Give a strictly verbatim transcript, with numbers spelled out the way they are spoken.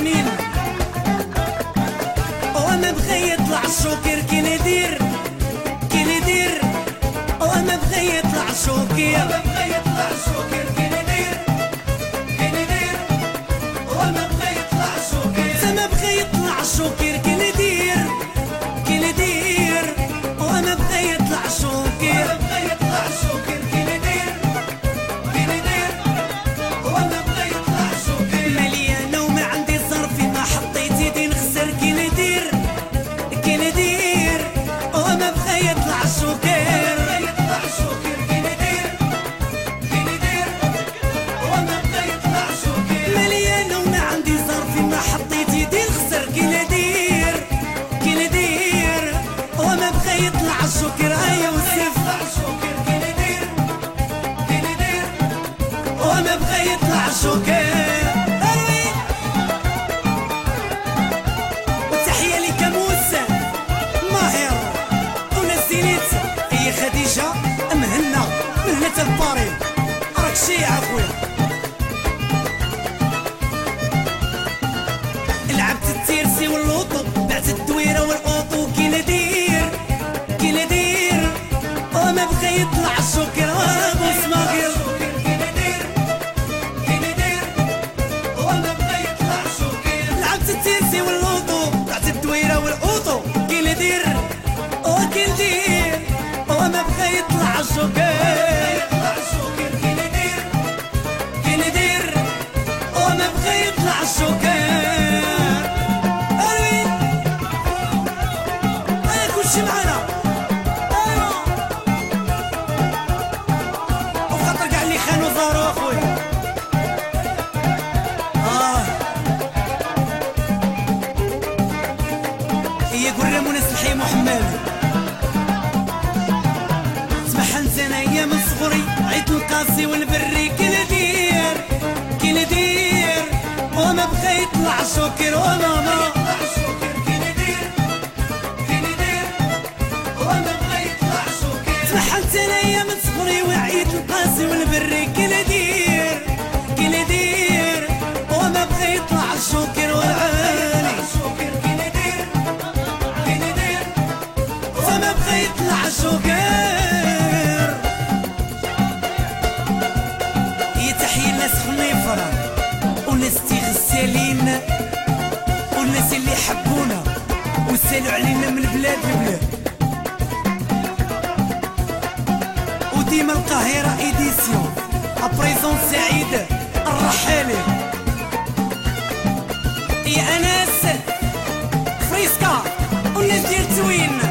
امين. وانا بغى يطلع الشوكر كي ندير كي ندير وانا بغى يطلع الشوكر وانا بغى يطلع الشوكر كي ندير كي ندير وانا بغى يطلع الشوكر زعما بغى يطلع الشوكر كي ندير كي ندير وانا بغى يطلع الشوكر وانا بغى يطلع الشوكر كي ندير كي ندير وانا بغى يطلع الشوكر مليانه وما عندي صرف ما حطيت يدي نخسر كي ندير كي ندير وانا بغى يطلع الشوكر الشوكر هيا وسف كي ندير كي ندير وانا بغى يطلع الشوكر. وتحية لك موسى ماهر ونسينيت هي خديجة مهنا مهنة الباري راك شيع اخويا. لعبت التيرسي واللوطو بعت الدويرة والأوطو كي ندير كي ندير وانا بغى يطلع الشوكر ابو سماغير كي ندير كي ندير وانا بغى يطلع الشوكر. لعبت التيرسي واللوطو بعت الدويرة والأوطو كي ندير وكي ندير وانا بغى يطلع الشوكر كي ندير كي ندير وانا بغى يطلع الشوكر. كلشي معانا وخاطر كاع اللي خانوا زاروا اخويا. اه هي قرام وناس الحي محمد سمح انت انايا من صغري عيط القاسي والبري كي ندير كي ندير وما بغى يطلع الشوكر وما ما سمحت انايا من صغري وعيت القاسي والبري كي ندير كي ندير وما بغى يطلع الشوكر والعالي كي ندير كي ندير وما بغى يطلع الشوكر. يتحيي الناس خنيفرة والناس تيغسالين والناس اللي يحبونا وسالوا علينا من بلاد لبلاد. ديما القاهرة إديسيون أبريزون سعيد الرحالي يا أناس فريسكا والناس ديال توين